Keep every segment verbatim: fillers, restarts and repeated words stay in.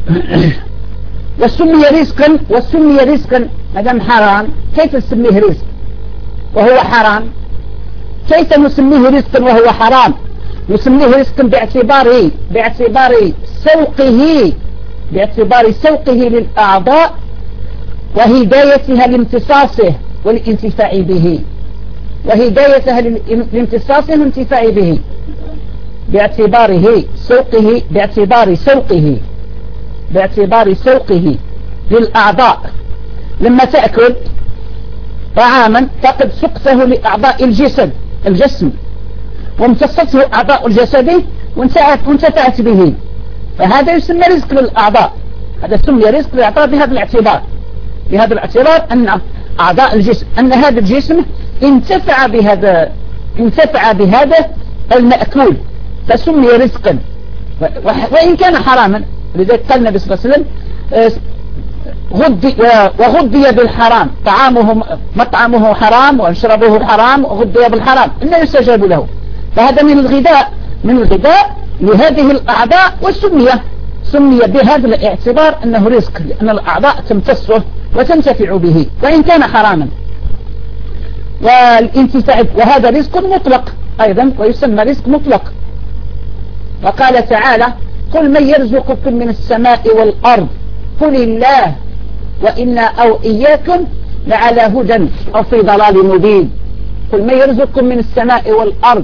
وسمي رزقا وسمي رزقا مدام حرام كيف نسميه رزق وهو حرام؟ كيف نسميه رزقا وهو حرام؟ نسميه رزقا باعتبار باعتبار سوقه باعتبار سوقه للأعضاء وهدايتها لامتصاصه والانتفاع به وهدايتها لامتصاصه والانتفاع به باعتباره سوقه باعتبار سوقه باعتبار سوقه للأعضاء. لما تأكل طعاما فقد سقته لأعضاء الجسد الجسم وامتصته أعضاء الجسد وانتفعت به، فهذا يسمى رزق للأعضاء. هذا سمي رزق للأعضاء بهذا الاعتبار بهذا الاعتبار أن أعضاء الجسم أن هذا الجسم انتفع بهذا انتفع بهذا المأكول فسمي رزقا وإن كان حراما. لذلك قال النبي صلى الله عليه وسلم غدي وغدي بالحرام، طعامه مطعمه حرام ومشربه حرام وغدي بالحرام إلا يستجاب له. فهذا من الغذاء من الغذاء لهذه الأعضاء وسمي سمي بهذا الاعتبار أنه رزق لأن الأعضاء تمتصه وتنتفع به وإن كان حراما. والانتفاع وهذا رزق مطلق أيضا ويسمى رزق مطلق. وقال تعالى قل من يرزقكم من السماء والأرض قل الله وإنا أو إياكم لعلى هدى أو في ضلال مبين. قل من يرزقكم من السماء والأرض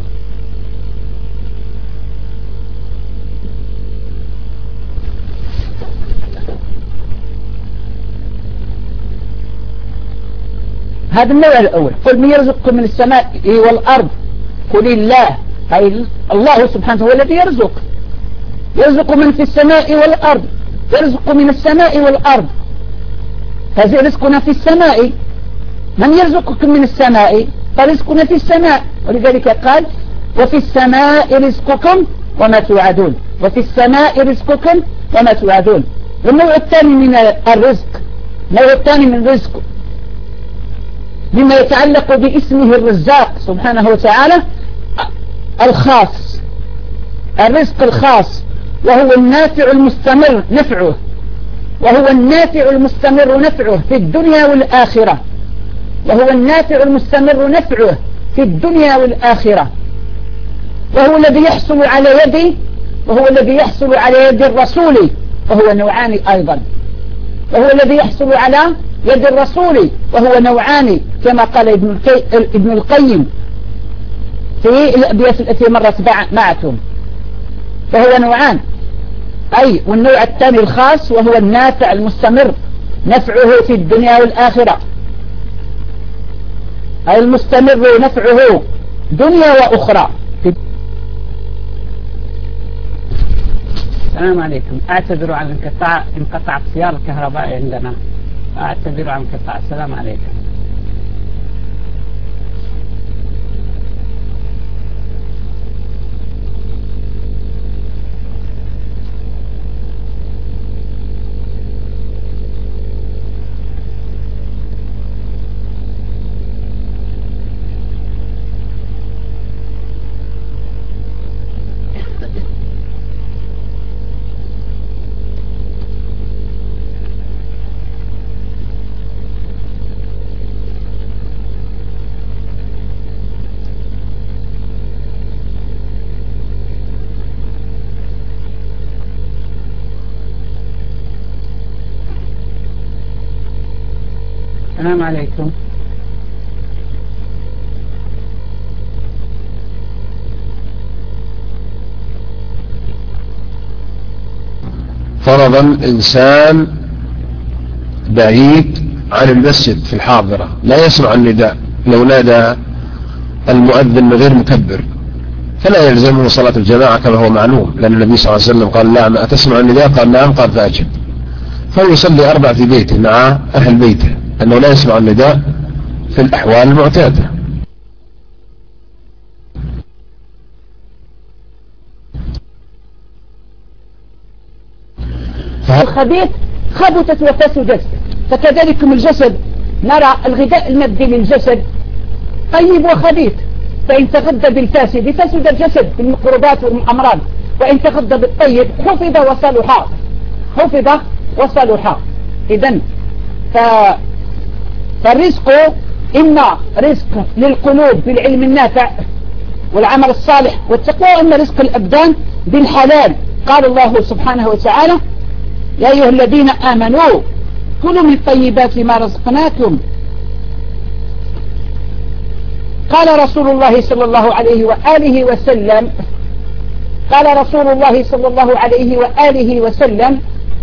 هذا النوع الأول. قل من يرزقكم من السماء والأرض قل الله أي الله سبحانه هو الذي يرزق يرزق من في السماء والأرض يرزق من السماء والأرض. هذا رزقنا في السماء. من يرزقكم من السماء؟ فرزقنا في السماء. ولذلك قال وفي السماء رزقكم وما توعدون وفي السماء رزقكم وما توعدون. والنوع الثاني من الرزق النوع الثاني من الرزق مما يتعلق باسمه الرزاق سبحانه وتعالى الخاص الرزق الخاص وهو النافع المستمر نفعه وهو النافع المستمر نفعه في الدنيا والآخرة وهو النافع المستمر نفعه في الدنيا والآخرة وهو الذي يحصل على يدي وهو الذي يحصل على يد الرسول وهو نوعان أيضا وهو الذي يحصل على يد الرسول وهو نوعان كما قال ابن, ابن القيم في الأبيات التي مرت معكم. فهو نوعان أي والنوع الثاني الخاص وهو النافع المستمر نفعه في الدنيا والآخرة أي المستمر نفعه دنيا وأخرى. السلام عليكم. أعتذر عن انقطاع انقطع السيارة الكهربائية عندنا. أعتذر عن انقطاع. السلام عليكم. السلام عليكم. فرضا إنسان بعيد عن المسجد في الحاضرة لا يسمع النداء لو نادى المؤذن من غير مكبر فلا يلزمه صلاة الجماعة كما هو معلوم لأن النبي صلى الله عليه وسلم قال لا ما أتسمع النداء قال نعم قال فأجب فيصلي أربع في بيته مع أهل بيته أنه لا يسمع النداء في الأحوال المعتادة. الخبيث خبثت وفسدت فكذلك الجسد نرى الغذاء المادي للجسد طيب وخبيث فإن تغذى بالفاسد فسد الجسد بالمقربات والأمراض وإن تغذى بالطيب حفظ وصلح. حفظ وصلح. إذن فالرزق إما رزق للقلوب بالعلم النافع والعمل الصالح والتقوى، وإما رزق الأبدان بالحلال. قال الله سبحانه وتعالى: يا أيها الذين آمنوا كلوا من طيبات ما رزقناكم. قال رسول الله صلى الله عليه وآله وسلم قال رسول الله صلى الله عليه وآله وسلم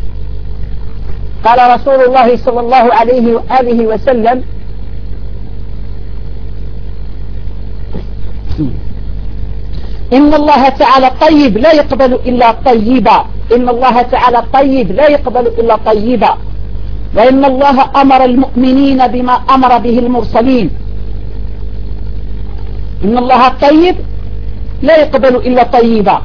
قال رسول الله صلى الله عليه وآله وسلم إن الله تعالى طيب لا يقبل إلا طيبا. إن الله تعالى طيب لا يقبل إلا طيبا. وإن الله أمر المؤمنين بما أمر به المرسلين. إن الله طيب لا يقبل إلا طيبا.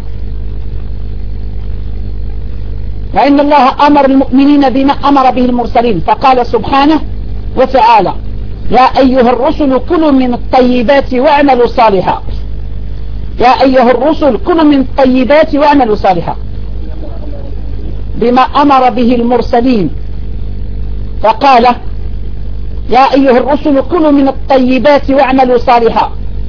وإن الله أمر المؤمنين بما أمر به المرسلين، فقال سبحانه وتعالى: يا أيها الرسل كلوا من الطيبات واعملوا صالحا. يا أيها الرسل كلوا من الطيبات واعملوا صالحا بما أمر به المرسلين. فقال: يا أيها الرسل كلوا من الطيبات واعملوا صالحا.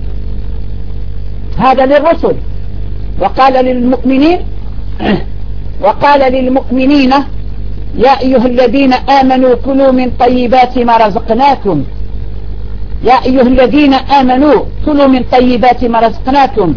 هذا للرسل. وقال للمؤمنين وقال للمؤمنين: يا أيها الذين آمنوا كلوا من طيبات ما رزقناكم. يا أيها الذين آمنوا كلوا من طيبات ما رزقناكم.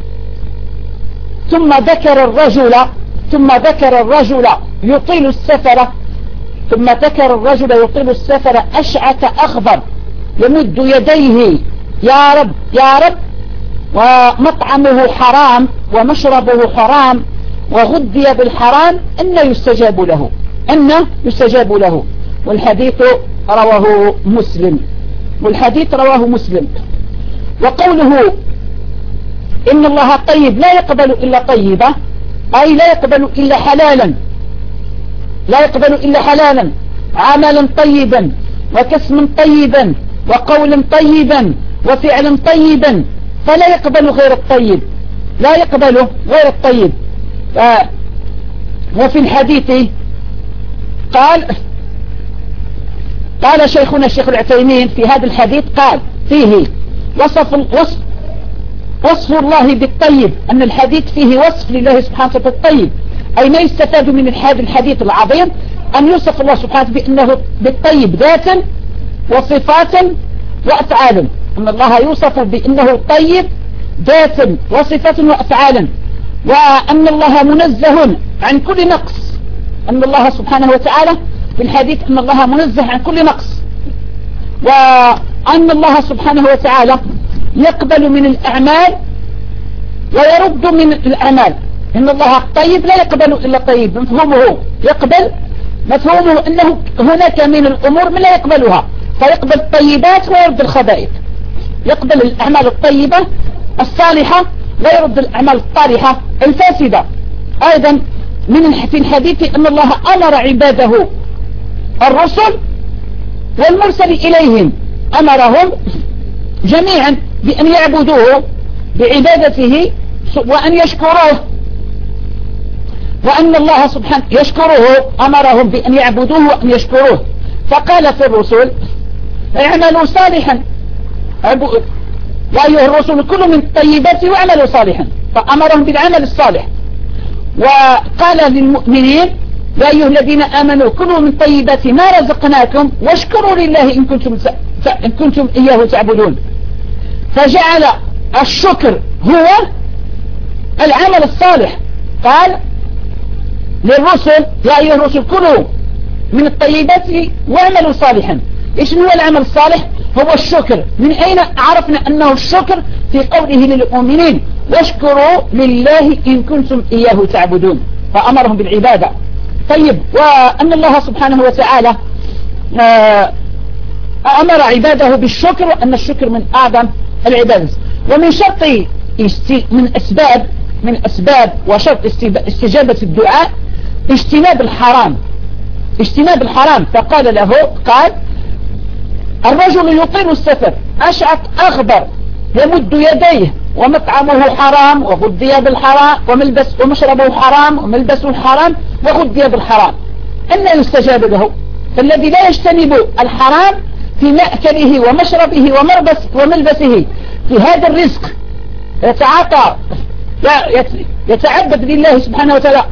ثم ذكر الرجل ثم ذكر الرجل يطيل السفر ثم ذكر الرجل يطيل السفر أشعث أخضر يمد يديه: يا رب يا رب، ومطعمه حرام ومشربه حرام وغذي بالحرام، أن يستجاب له أن يستجاب له. والحديث رواه مسلم والحديث رواه مسلم. وقوله إن الله طيب لا يقبل إلا طيبة، أي لا يقبل إلا حلالا لا يقبل إلا حلالا، عملا طيبا وكسم طيبا وقول طيبا وفعل طيبا، فلا يقبل غير الطيب لا يقبل غير الطيب. ف... وفي الحديث قال قال شيخنا الشيخ العثيمين في هذا الحديث، قال فيه وصف وصف وصف الله بالطيب، أن الحديث فيه وصف لله سبحانه وتعالى بالطيب. أي ما يستفاد من هذا الحديث العظيم أن يوصف الله سبحانه بأنه بالطيب ذاتا وصفاتا وأفعالا، أن الله يوصف بأنه طيب ذاتا وصفاتا وأفعالا، وأن الله منزه عن كل نقص. أن الله سبحانه وتعالى في الحديث أن الله منزه عن كل نقص، وأن الله سبحانه وتعالى يقبل من الأعمال ويرد من الأعمال. إن الله طيب لا يقبل إلا طيب، مفهومه يقبل، مفهومه أنه هناك من الأمور من لا يقبلها، فيقبل الطيبات ويرد الخبائث، يقبل الأعمال الطيبة الصالحة ويرد الأعمال الطارحة الفاسدة. أيضا من في الحديث أن الله أمر عباده الرسل والمرسل إليهم، أمرهم جميعا بأن يعبدوه بعبادته وأن يشكروه، وأن الله سبحانه يشكره، أمرهم بأن يعبدوه وأن يشكروه. فقال في الرسل: اعملوا صالحا، يا أيها الرسل كلوا من الطيبات واعملوا صالحا، فأمرهم بالعمل الصالح. وقال للمؤمنين: يا أيها الذين آمنوا كلوا من طيبات ما رزقناكم واشكروا لله إن كنتم, إن كنتم إياه تعبدون. فجعل الشكر هو العمل الصالح. قال للرسل: يا أيها الرسل كلوا من الطيبات واعملوا صالحا. إيش هو العمل الصالح؟ هو الشكر. من أين عرفنا أنه الشكر؟ في قوله للمؤمنين: واشكروا لله إن كنتم إياه تعبدون، فأمرهم بالعبادة. طيب، وأن الله سبحانه وتعالى أمر عباده بالشكر، وأن الشكر من أعظم العبادة. ومن شرط من أسباب من أسباب وشرط استجابة الدعاء اجتناب الحرام اجتناب الحرام. فقال له، قال: الرجل يطيل السفر أشعث أخضر يمد يديه ومطعمه حرام وغذي بالحرام وملبس ومشربه حرام وملبسه حرام وغذي بالحرام، أن يستجاب له؟ فالذي لا يجتنب الحرام في مأكله ومشربه وملبس وملبسه في هذا الرزق يتعاطى يتعبد لله سبحانه وتعالى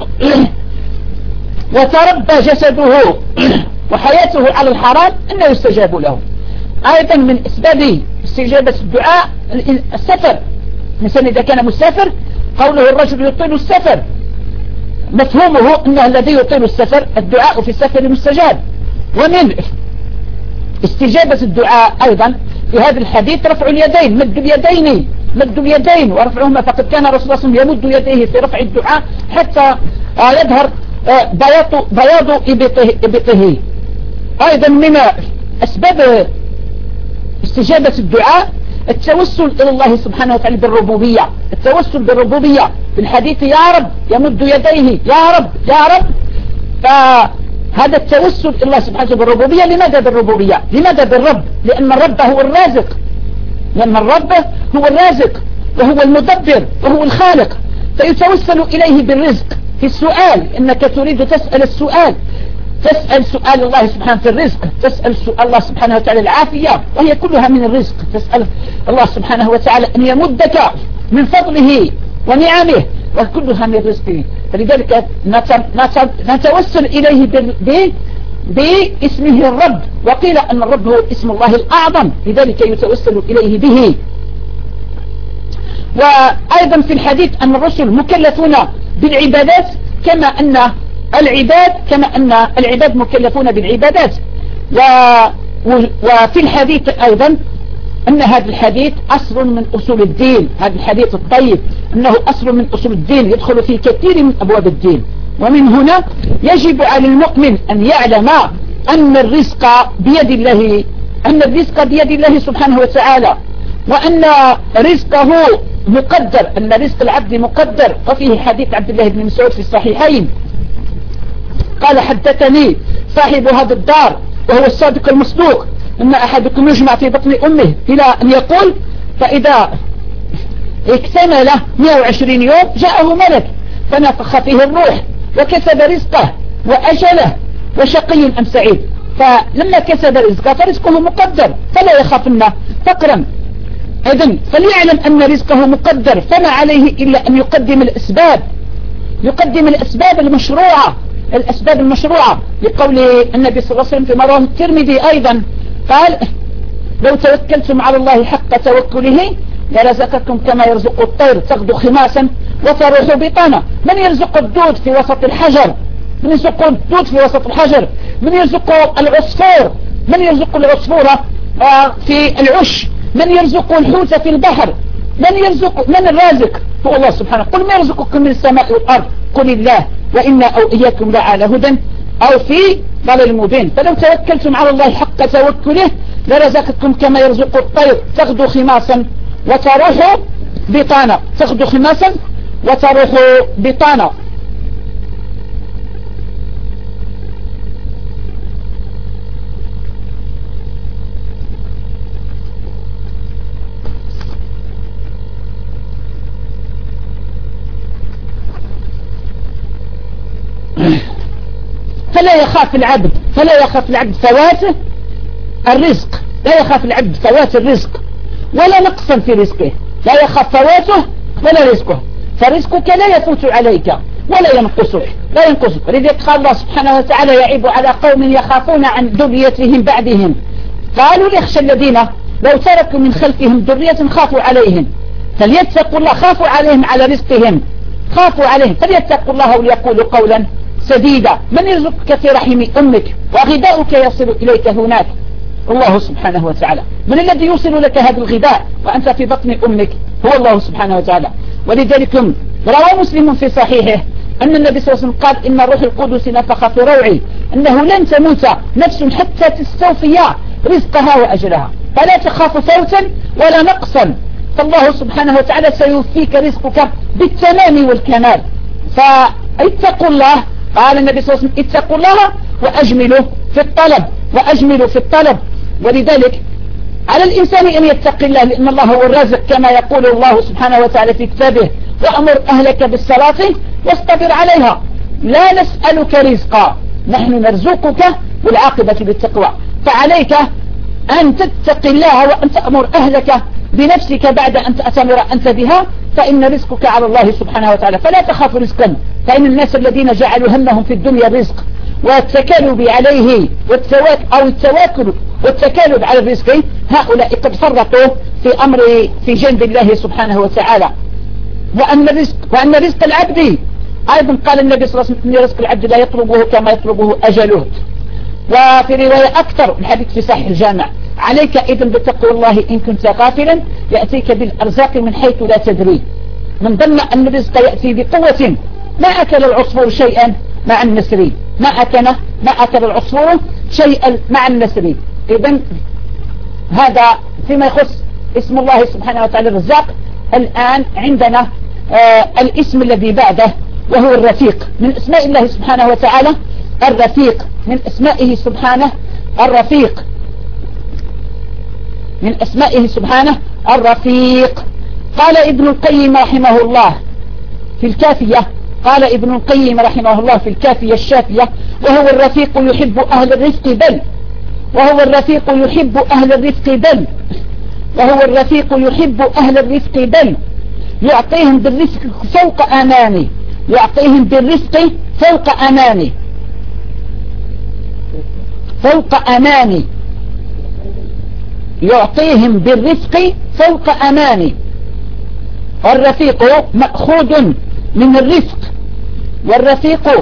وتربى جسده وحياته على الحرام أنه يستجاب له. أيضا من أسباب استجابة الدعاء السفر. مثلا إذا كان مسافر قوله الرجل يطيل السفر، مفهومه أنه الذي يطيل السفر الدعاء في السفر مستجاب. ومن استجابة الدعاء أيضا في هذا الحديث رفع اليدين، مد اليدين مد اليدين ورفعهما، فقد كان رسول الله صلى الله عليه وسلم يمد يديه في رفع الدعاء حتى يظهر بياض بياض إبطه. أيضا من أسباب استجابة الدعاء التوسل إلى الله سبحانه وتعالى بالربوبية، التوسل بالربوبية في الحديث يا رب يمد يديه يا رب يا رب. فهذا التوسل إلى الله سبحانه وتعالى بالربوبية. لماذا بالربوبية؟ لماذا بالرب؟ لأن الرب هو الرازق، لأن الرب هو الرازق وهو المدبر وهو الخالق، فيتوسل إليه بالرزق في السؤال، إنك تريد تسأل السؤال، تسأل سؤال الله سبحانه في الرزق، تسأل سؤال الله سبحانه وتعالى العافية وهي كلها من الرزق، تسأل الله سبحانه وتعالى أن يمدك من فضله ونعمه وكلها من رزقه. فلذلك نتوسل إليه باسمه الرب، وقيل أن الرب هو اسم الله الأعظم لذلك يتوسل إليه به. وأيضا في الحديث أن الرسل مكلفون بالعبادات كما أن العباد كما أن العباد مكلفون بالعبادات. و وفي الحديث أيضا أن هذا الحديث أصل من أصول الدين، هذا الحديث الطيب أنه أصل من أصول الدين يدخل في كثير من أبواب الدين. ومن هنا يجب على المؤمن أن يعلم أن الرزق بيد الله، أن الرزق بيد الله سبحانه وتعالى، وأن رزقه مقدر، أن رزق العبد مقدر. وفيه حديث عبد الله بن مسعود في الصحيحين قال حدثني صاحب هذا الدار وهو الصادق المصدوق أن أحدكم يجمع في بطن أمه إلى أن يقول فإذا اكتمل مئة وعشرين يوم جاءه ملك فنفخ فيه الروح وكسب رزقه وأجله وشقي أم سعيد. فلما كسب رزقه فرزقه مقدر فلا يخافن فقرا. إذن فليعلم أن رزقه مقدر، فما عليه إلا أن يقدم الأسباب، يقدم الأسباب المشروعة، الأسباب المشروعة لقول النبي صلى الله عليه وسلم في رواه الترمذي أيضا قال لو توكلتم على الله حق توكله لرزقكم كما يرزق الطير تغدو خماسا وتروح بطانا. من يرزق الدود في وسط الحجر؟ من يرزق الدود في وسط الحجر؟ من يرزق العصفور؟ من يرزق العصفورة في العش؟ من يرزق الحوت في البحر؟ من يرزق من الرازق؟ هو الله سبحانه. قل ما يرزقكم من السماء والأرض قل الله وإنا أو إياكم لعلى هدى أو في ضلال مبين. فلو توكلتم على الله حق توكله لرزقكم كما يرزق الطير تغدو خماسا وتروح بطانا، تغدو خماسا وتروح بطانا. فلا يخاف العبد فلا يخاف العبد فوات الرزق، لا يخاف العبد فوات الرزق ولا نقصا في رزقه، لا يخاف فواته ولا رزقه، فرزقك لا يفوت عليك ولا ينقصك لا ينقصك. لذلك قال الله سبحانه وتعالى يعيب على قوم يخافون عن ذريتهم بعدهم قالوا يخشى الذين لو تركوا من خلفهم ذرية خافوا عليهم فليتقوا الله، خافوا عليهم على رزقهم، خافوا عليهم فليتقوا الله وليقولوا قولا سديدا. من يرزقك في رحم أمك وغذاؤك يصل إليك هناك؟ الله سبحانه وتعالى. من الذي يوصل لك هذا الغذاء وأنت في بطن أمك؟ هو الله سبحانه وتعالى. ولذلك روى مسلم في صحيحه أن النبي صلى الله عليه وسلم قال إن الروح القدس نفخ في روعي أنه لن تموت نفس حتى تستوفي رزقها وأجلها، فلا تخاف فوتا ولا نقصا، فالله سبحانه وتعالى سيوفيك رزقك بالتمام والكمال. فاتقوا الله، قال النبي صلى الله عليه وسلم اتقوا الله وأجملوا في الطلب وأجملوا في الطلب. ولذلك على الإنسان أن يتقي الله، لأن الله هو الرازق كما يقول الله سبحانه وتعالى في كتابه: وأمر أهلك بالصلاة واصطبر عليها لا نسألك رزقا نحن نرزقك والعاقبة بالتقوى. فعليك أن تتقي الله وأن تأمر أهلك بنفسك بعد أن تأتمر أنت بها، فإن رزقك على الله سبحانه وتعالى. فلا تخاف رزقا، فإن الناس الذين جعلوا همهم في الدنيا الرزق والتكالب عليه والتواك أو التواكل والتكالب على الرزق، هؤلاء قد فرطوا في أمر في جنب الله سبحانه وتعالى. وأن رزق وأن رزق العبد أيضا قال النبي صلى الله عليه وسلم: رزق العبد لا يطلبه كما يطلبه أجله. وفي رواية أكثر الحديث في صحيح الجامع: عليك إذن بتقوى الله إن كنت غافلا يأتيك بالأرزاق من حيث لا تدري. من ظن أن الرزق يأتي بقوة ما أكل العصفور شيئا مع النسر، ما أكل ما أكل العصفور شيئا مع النسر. إذن هذا فيما يخص اسم الله سبحانه وتعالى الرزاق. الآن عندنا آه الاسم الذي بعده وهو الرفيق، من اسماء الله سبحانه وتعالى الرفيق، من اسمائه سبحانه الرفيق، من اسمائه سبحانه الرفيق. قال ابن القيم رحمه الله في الكافية قال ابن القيم رحمه الله في الكافية الشافية: وهو الرفيق يحب أهل الرفق بل وهو الرفيق يحب أهل الرفق بل وهو الرفيق يحب أهل الرفق بل يعطيهم بالرفق فوق أماني يعطيهم بالرفق فوق أماني فوق أماني يعطيهم بالرفق فوق أماني. والرفيق مأخوذ من الرفق، والرفيق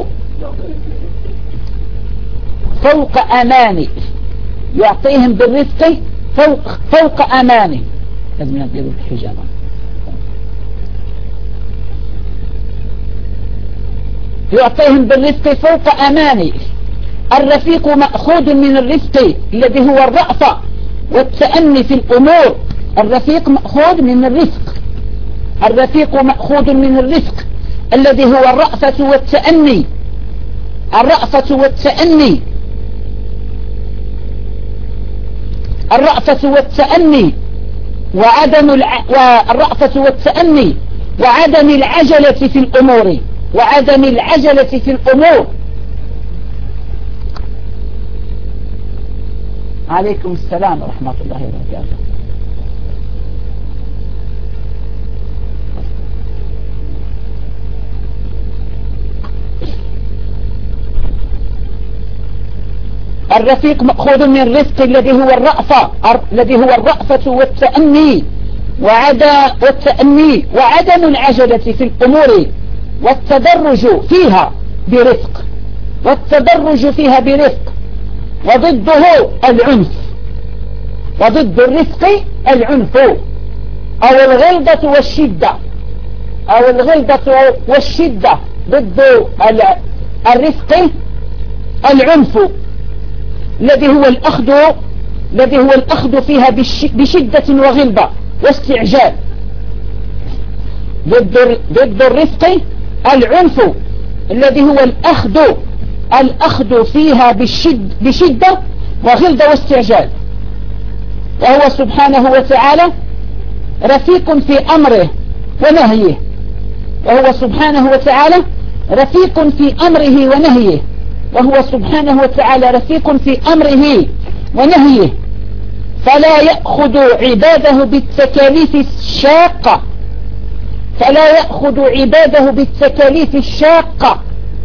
فوق أماني يعطيهم بالرفق فوق فوق أماني. لازم ينبيضوا الحجامة. يعطيهم بالرفق فوق أماني. الرفيق مأخوذ من الرفق الذي هو الرأفة والتأني في الأمور. الرفيق مأخوذ من الرفق الرفيق مأخوذ من الرفق الذي هو الرأفة والتأني الرأفة والتأني الرأفة والتأني وعدم الع... والرأفة والتأني وعدم العجلة في الأمور وعدم العجلة في الأمور. عليكم السلام ورحمة الله وبركاته. الرفيق مأخوذ من الرفق الذي هو الرأفة الذي هو الرأفة والتأني وعدا والتأني وعدم العجلة في الأمور والتدرج فيها برفق والتدرج فيها برفق وضده العنف وضد الرفق العنف أو الغلظة والشدة أو الغلظة والشدة ضد الرفق العنف الذي هو الأخذ الذي هو الأخذ فيها بشدة وغلظة واستعجال. ضد ضد الرفق العنف الذي هو الأخذ الأخذ فيها بشد بشدة وغلظة واستعجال. وهو سبحانه وتعالى رفيق في أمره ونهيه وهو سبحانه وتعالى رفيق في أمره ونهيه وهو سبحانه وتعالى رفيق في أمره ونهيه. فلا يأخذ عباده بالتكاليف الشاقة فلا يأخذ عباده بالتكاليف الشاقة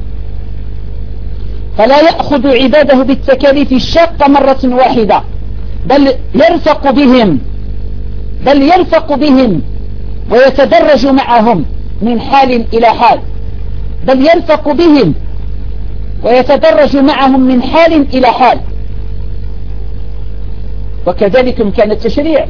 فلا يأخذ عباده بالتكاليف الشاقة مرة واحدة بل يرفق بهم بل يرفق بهم ويتدرج معهم من حال إلى حال بل يرفق بهم ويتدرج معهم من حال إلى حال. وكذلك كان التشريع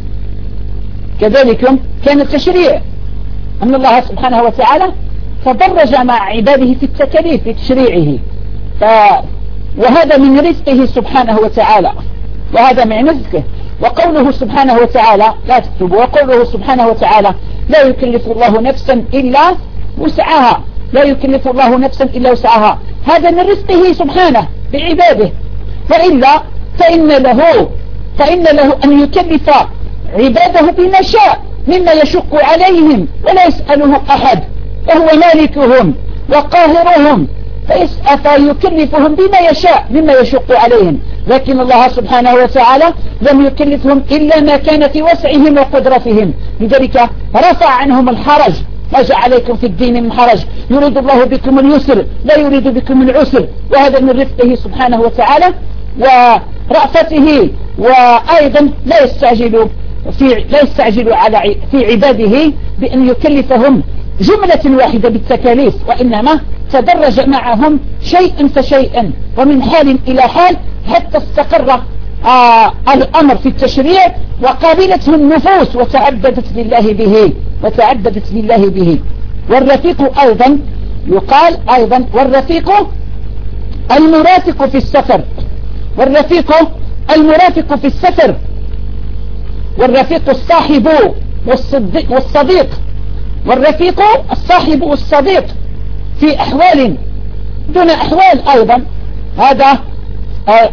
كذلك كان التشريع أن الله سبحانه وتعالى تدرج مع عباده في التكاليف في تشريعه ف... وهذا من رزقه سبحانه وتعالى وهذا من رزقه. وقوله سبحانه وتعالى لا تكتبوا وقوله سبحانه وتعالى لا يكلف الله نفسا إلا وسعها لا يكلف الله نفسا إلا وسعها هذا من رزقه سبحانه بعباده. وإلا فإن له فإن له أن يكلف عباده بما شاء مما يشق عليهم ولا يسأله أحد، وهو مالكهم وقاهرهم، فيكلفهم بما يشاء مما يشق عليهم. لكن الله سبحانه وتعالى لم يكلفهم إلا ما كان في وسعهم وقدرتهم، لذلك رفع عنهم الحرج. ما جاء عليكم في الدين من حرج، يريد الله بكم اليسر لا يريد بكم العسر، وهذا من رفقه سبحانه وتعالى ورأفته. وأيضا لا يستعجل في لا يستعجل على في عباده بأن يكلفهم جملة واحدة بالتكاليف، وإنما تدرج معهم شيئا فشيئا ومن حال إلى حال حتى استقر آه الأمر في التشريع وقابلته النفوس وتعبدت لله به وتعبدت لله به. والرفيق أيضا يقال أيضا والرفيق المرافق في السفر، والرفيق المرافق في السفر، والرفيق الصاحب والصديق, والصديق والرفيق الصاحب والصديق في أحوال دون أحوال. أيضا هذا آه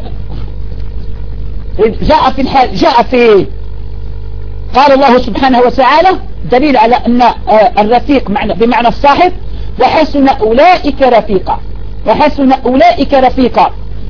جاء في الحال جاء في قال الله سبحانه وتعالى دليل على أن الرفيق بمعنى الصاحب، وحسن أولئك رفيقا، وحسن أولئك رفيقا.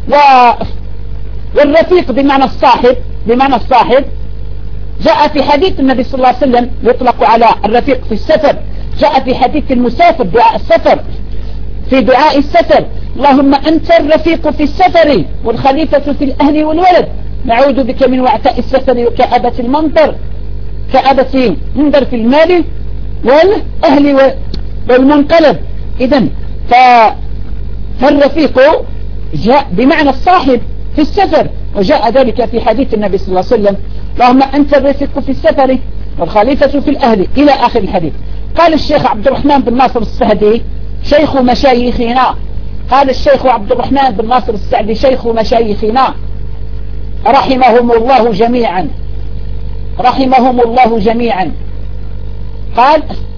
والرفيق بمعنى الصاحب بمعنى الصاحب جاء في حديث النبي صلى الله عليه وسلم يطلق على الرفيق في السفر. جاء في حديث المسافر دعاء السفر في دعاء السفر: اللهم أنت الرفيق في السفر والخليفة في الأهل والولد، نعوذ بك من وعثاء السفر وكآبة المنظر، كآبة منظر في المال والأهل والمنقلب. إذن فالرفيق جاء بمعنى الصاحب في السفر، وجاء ذلك في حديث النبي صلى الله عليه وسلم: اللهم أنت الرفيق في السفر والخليفة في الأهل، إلى آخر الحديث. قال الشيخ عبد الرحمن بن ناصر السعدي شيخ مشايخنا قال الشيخ عبد الرحمن بن ناصر السعدي شيخ مشايخنا رحمهم الله جميعا رحمهم الله جميعا قال: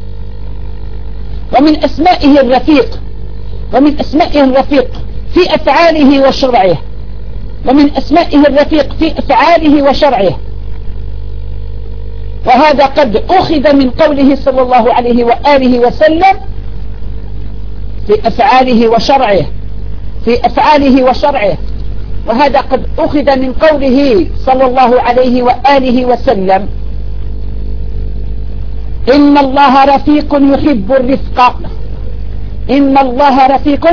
ومن أسمائه الرفيق ومن أسمائه الرفيق في أفعاله وشرعه ومن أسمائه الرفيق في أفعاله وشرعه. وهذا قد أخذ من قوله صلى الله عليه وآله وسلم في أفعاله وشرعه في أفعاله وشرعه وهذا قد أخذ من قوله صلى الله عليه وآله وسلم: إن الله رفيق يحب الرفق. إن الله رفيق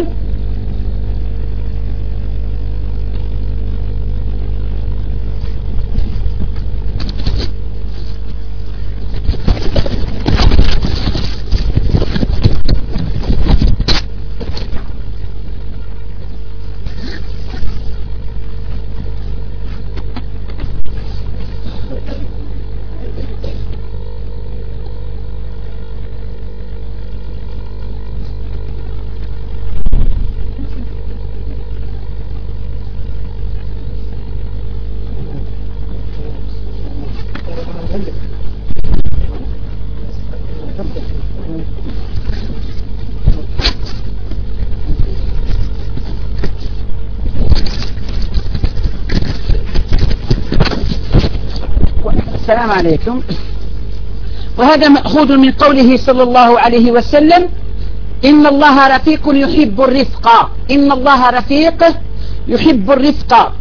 السلام عليكم. وهذا مأخوذ من قوله صلى الله عليه وسلم: إن الله رفيق يحب الرفق. إن الله رفيق يحب الرفق.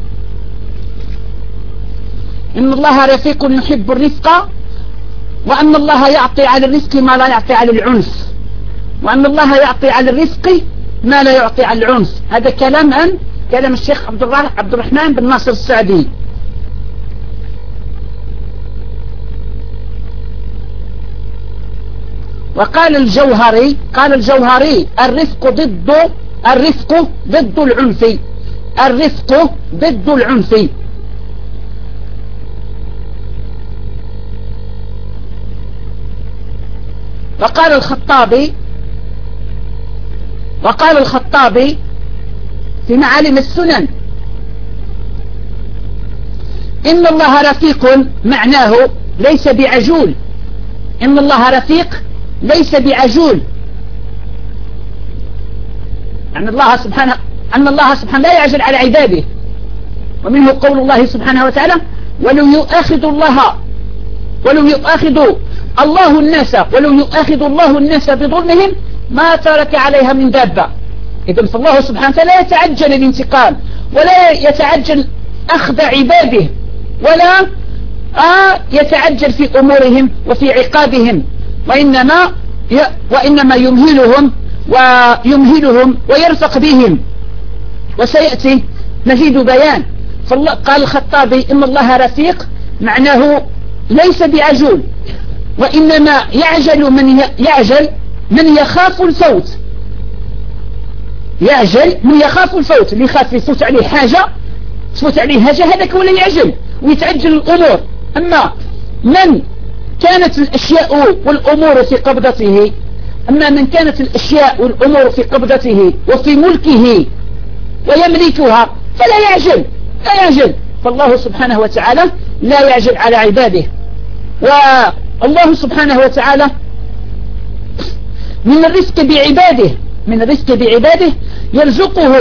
إن الله رفيق يحب الرفق، وأن الله يعطي على الرزق ما لا يعطي على العنف، وأن الله يعطي على الرزق ما لا يعطي على العنف. هذا كلام عن كلام الشيخ عبد الرحمن بن ناصر السعدي. وقال الجوهري قال الجوهري الرفق ضد الرفق ضد العنف. الرفق ضد العنف. وقال الخطابي وقال الخطابي في معالم السنن: إن الله رفيق معناه ليس بعجول. إن الله رفيق ليس بعجول، أن الله سبحانه أن الله سبحانه لا يعجل على عباده، ومنه قول الله سبحانه وتعالى ولو يؤاخذ الله ولو يؤاخذ الله الناس ولو يؤاخذ الله الناس بظلمهم ما ترك عليها من دابة. إذن فالله سبحانه وتعالى يتعجل الانتقام ولا يتعجل أخذ عباده ولا آه يتعجل في أمورهم وفي عقابهم، وإنما وإنما يمهلهم ويمهلهم ويرفق بهم. وسيأتي مزيد بيان. فالله قال الخطابي إن الله رفيق، معناه ليس بعجول، وإنما يعجل من يعجل من يخاف الفوت، يعجل من يخاف الفوت، اللي يخاف يفوت عليه حاجة تفوت عليه حاجة هذاك ولا يعجل ويتعجل الأمور. أما من كانت الأشياء والأمور في قبضته أما من كانت الأشياء والأمور في قبضته وفي ملكه ويملكها فلا يعجل لا يعجل فالله سبحانه وتعالى لا يعجل على عباده. والله سبحانه وتعالى من الرزق بعباده من الرزق بعباده يرزقه